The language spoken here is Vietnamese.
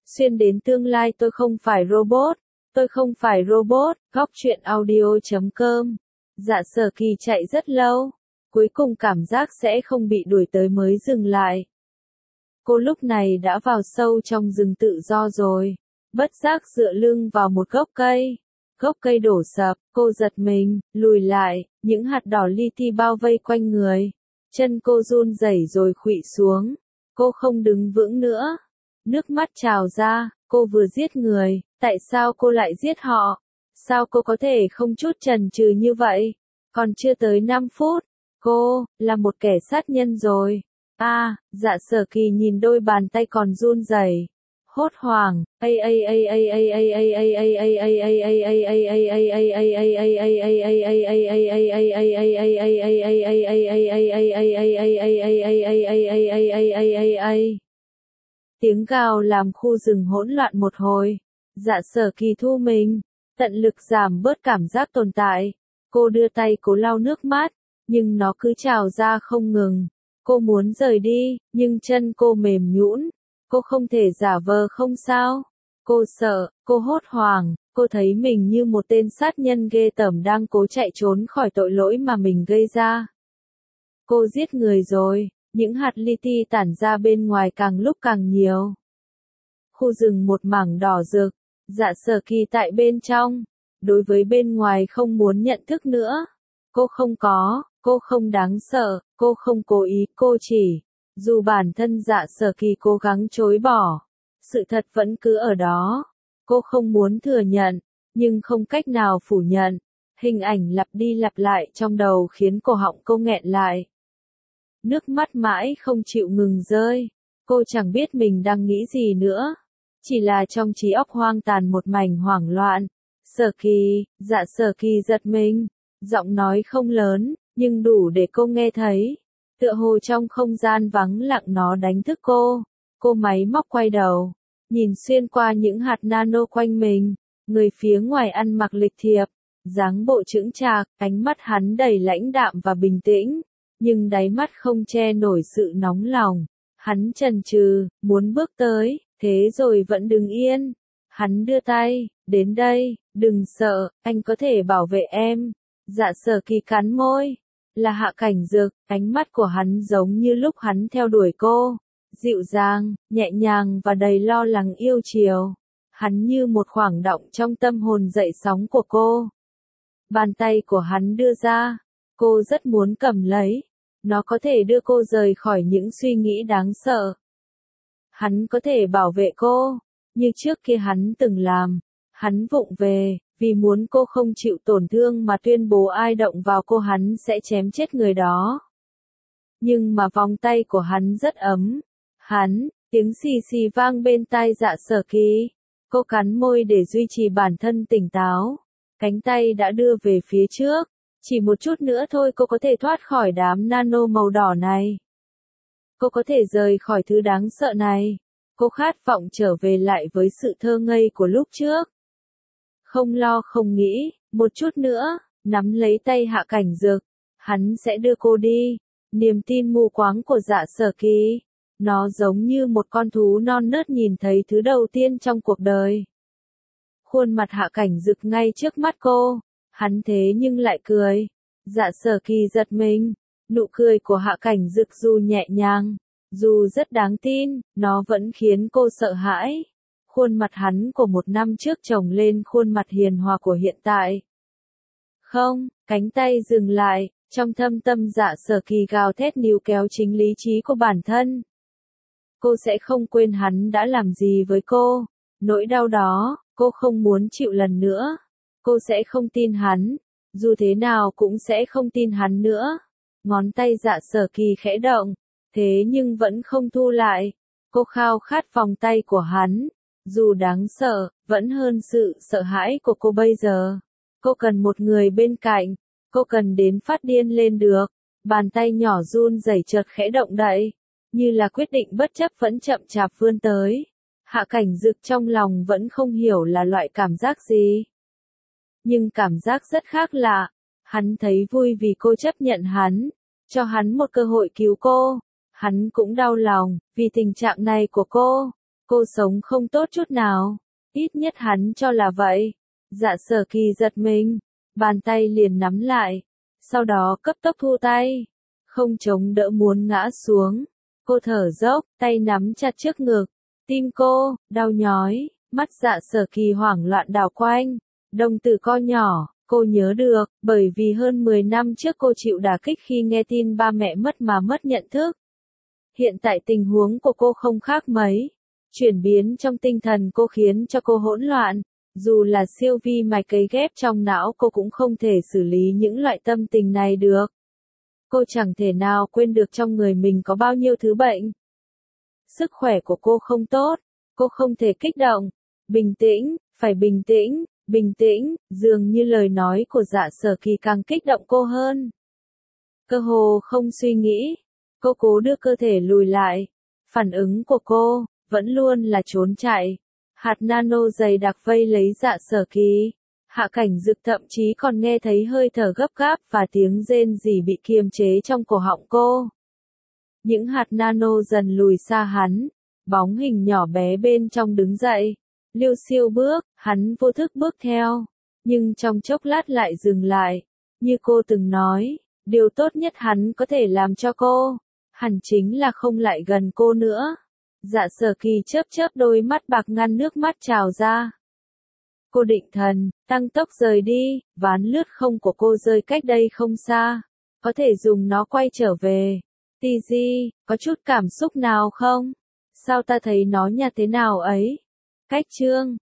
Xuyên đến tương lai tôi không phải robot. Tôi không phải robot. Góc truyện audio.com. Dạ Sở Kỳ chạy rất lâu. Cuối cùng cảm giác sẽ không bị đuổi tới mới dừng lại. Cô lúc này đã vào sâu trong rừng tự do rồi. Bất giác dựa lưng vào một gốc cây. Gốc cây đổ sập, cô giật mình, lùi lại, những hạt đỏ li ti bao vây quanh người. Chân cô run rẩy rồi khuỵu xuống. Cô không đứng vững nữa. Nước mắt trào ra, cô vừa giết người, tại sao cô lại giết họ? Sao cô có thể không chút chần chừ như vậy? Còn chưa tới 5 phút, cô, là một kẻ sát nhân rồi. Dạ Sở Kỳ nhìn đôi bàn tay còn run rẩy, hốt hoảng, tiếng gào làm khu rừng hỗn loạn một hồi. Dạ Sở Kỳ thu mình, tận lực giảm bớt cảm giác tồn tại. Cô đưa tay cố lau nước mắt, nhưng nó cứ trào ra không ngừng. Cô muốn rời đi, nhưng chân cô mềm nhũn. Cô không thể giả vờ không sao. Cô sợ, cô hốt hoảng, cô thấy mình như một tên sát nhân ghê tởm đang cố chạy trốn khỏi tội lỗi mà mình gây ra. Cô giết người rồi, những hạt li ti tản ra bên ngoài càng lúc càng nhiều. Khu rừng một mảng đỏ rực, Dạ Sở Kỳ tại bên trong, đối với bên ngoài không muốn nhận thức nữa. Cô không đáng sợ, cô không cố ý, cô chỉ, dù bản thân Dạ Sở Kỳ cố gắng chối bỏ, sự thật vẫn cứ ở đó. Cô không muốn thừa nhận, nhưng không cách nào phủ nhận. Hình ảnh lặp đi lặp lại trong đầu khiến cổ họng cô nghẹn lại. Nước mắt mãi không chịu ngừng rơi. Cô chẳng biết mình đang nghĩ gì nữa. Chỉ là trong trí óc hoang tàn một mảnh hoảng loạn. Sở Kỳ, Dạ Sở Kỳ giật mình. Giọng nói không lớn, nhưng đủ để cô nghe thấy. Tựa hồ trong không gian vắng lặng nó đánh thức cô. Cô máy móc quay đầu, nhìn xuyên qua những hạt nano quanh mình. Người phía ngoài ăn mặc lịch thiệp, dáng bộ chững chạc, ánh mắt hắn đầy lãnh đạm và bình tĩnh, nhưng đáy mắt không che nổi sự nóng lòng. Hắn chần chừ, muốn bước tới, thế rồi vẫn đứng yên. Hắn đưa tay, đến đây, đừng sợ, anh có thể bảo vệ em. Dạ Sở Kỳ cắn môi. Là Hạ Cảnh Dực, ánh mắt của hắn giống như lúc hắn theo đuổi cô. Dịu dàng, nhẹ nhàng và đầy lo lắng yêu chiều. Hắn như một khoảng động trong tâm hồn dậy sóng của cô. Bàn tay của hắn đưa ra, cô rất muốn cầm lấy. Nó có thể đưa cô rời khỏi những suy nghĩ đáng sợ. Hắn có thể bảo vệ cô, như trước kia hắn từng làm. Hắn vụng về, vì muốn cô không chịu tổn thương mà tuyên bố ai động vào cô hắn sẽ chém chết người đó. Nhưng mà vòng tay của hắn rất ấm. Tiếng xì xì vang bên tai Dạ Sở Kỳ. Cô cắn môi để duy trì bản thân tỉnh táo. Cánh tay đã đưa về phía trước. Chỉ một chút nữa thôi cô có thể thoát khỏi đám nano màu đỏ này. Cô có thể rời khỏi thứ đáng sợ này. Cô khát vọng trở về lại với sự thơ ngây của lúc trước. Không lo không nghĩ, một chút nữa, nắm lấy tay Hạ Cảnh Dực. Hắn sẽ đưa cô đi. Niềm tin mù quáng của Dạ Sở Kỳ. Nó giống như một con thú non nớt nhìn thấy thứ đầu tiên trong cuộc đời. Khuôn mặt Hạ Cảnh Dực ngay trước mắt cô. Hắn thế nhưng lại cười. Dạ Sở Kỳ giật mình. Nụ cười của Hạ Cảnh Dực dù nhẹ nhàng, dù rất đáng tin, nó vẫn khiến cô sợ hãi. Khuôn mặt hắn của một năm trước chồng lên khuôn mặt hiền hòa của hiện tại. Không, cánh tay dừng lại, trong thâm tâm Dạ Sở Kỳ gào thét níu kéo chính lý trí của bản thân. Cô sẽ không quên hắn đã làm gì với cô. Nỗi đau đó, cô không muốn chịu lần nữa. Cô sẽ không tin hắn. Dù thế nào cũng sẽ không tin hắn nữa. Ngón tay Dạ Sở Kỳ khẽ động. Thế nhưng vẫn không thu lại. Cô khao khát vòng tay của hắn. Dù đáng sợ, vẫn hơn sự sợ hãi của cô bây giờ. Cô cần một người bên cạnh. Cô cần đến phát điên lên được. Bàn tay nhỏ run rẩy chợt khẽ động đậy. Như là quyết định bất chấp vẫn chậm chạp vươn tới. Hạ Cảnh Dực trong lòng vẫn không hiểu là loại cảm giác gì. Nhưng cảm giác rất khác lạ. Hắn thấy vui vì cô chấp nhận hắn. Cho hắn một cơ hội cứu cô. Hắn cũng đau lòng, vì tình trạng này của cô. Cô sống không tốt chút nào. Ít nhất hắn cho là vậy. Dạ Sở Kỳ giật mình. Bàn tay liền nắm lại. Sau đó cấp tốc thu tay. Không chống đỡ muốn ngã xuống. Cô thở dốc, tay nắm chặt trước ngực. Tim cô, đau nhói. Mắt Dạ Sở Kỳ hoảng loạn đảo quanh. Đồng tử co nhỏ. Cô nhớ được, bởi vì hơn 10 năm trước cô chịu đả kích khi nghe tin ba mẹ mất mà mất nhận thức. Hiện tại tình huống của cô không khác mấy. Chuyển biến trong tinh thần cô khiến cho cô hỗn loạn. Dù là siêu vi mạch cấy ghép trong não cô cũng không thể xử lý những loại tâm tình này được. Cô chẳng thể nào quên được trong người mình có bao nhiêu thứ bệnh. Sức khỏe của cô không tốt. Cô không thể kích động. Bình tĩnh, phải bình tĩnh. Bình tĩnh, dường như lời nói của Dạ Sở Kỳ càng kích động cô hơn. Cơ hồ không suy nghĩ, cô cố đưa cơ thể lùi lại. Phản ứng của cô, vẫn luôn là trốn chạy. Hạt nano dày đặc vây lấy Dạ Sở Kỳ. Hạ Cảnh Dực thậm chí còn nghe thấy hơi thở gấp gáp và tiếng rên rỉ bị kiềm chế trong cổ họng cô. Những hạt nano dần lùi xa hắn, bóng hình nhỏ bé bên trong đứng dậy. Liêu Siêu bước, hắn vô thức bước theo, nhưng trong chốc lát lại dừng lại. Như cô từng nói, điều tốt nhất hắn có thể làm cho cô, hẳn chính là không lại gần cô nữa. Dạ Sở Kỳ chớp chớp đôi mắt bạc ngăn nước mắt trào ra. Cô định thần, tăng tốc rời đi, ván lướt không của cô rơi cách đây không xa. Có thể dùng nó quay trở về. TG, có chút cảm xúc nào không? Sao ta thấy nó nhạt thế nào ấy? Cách chương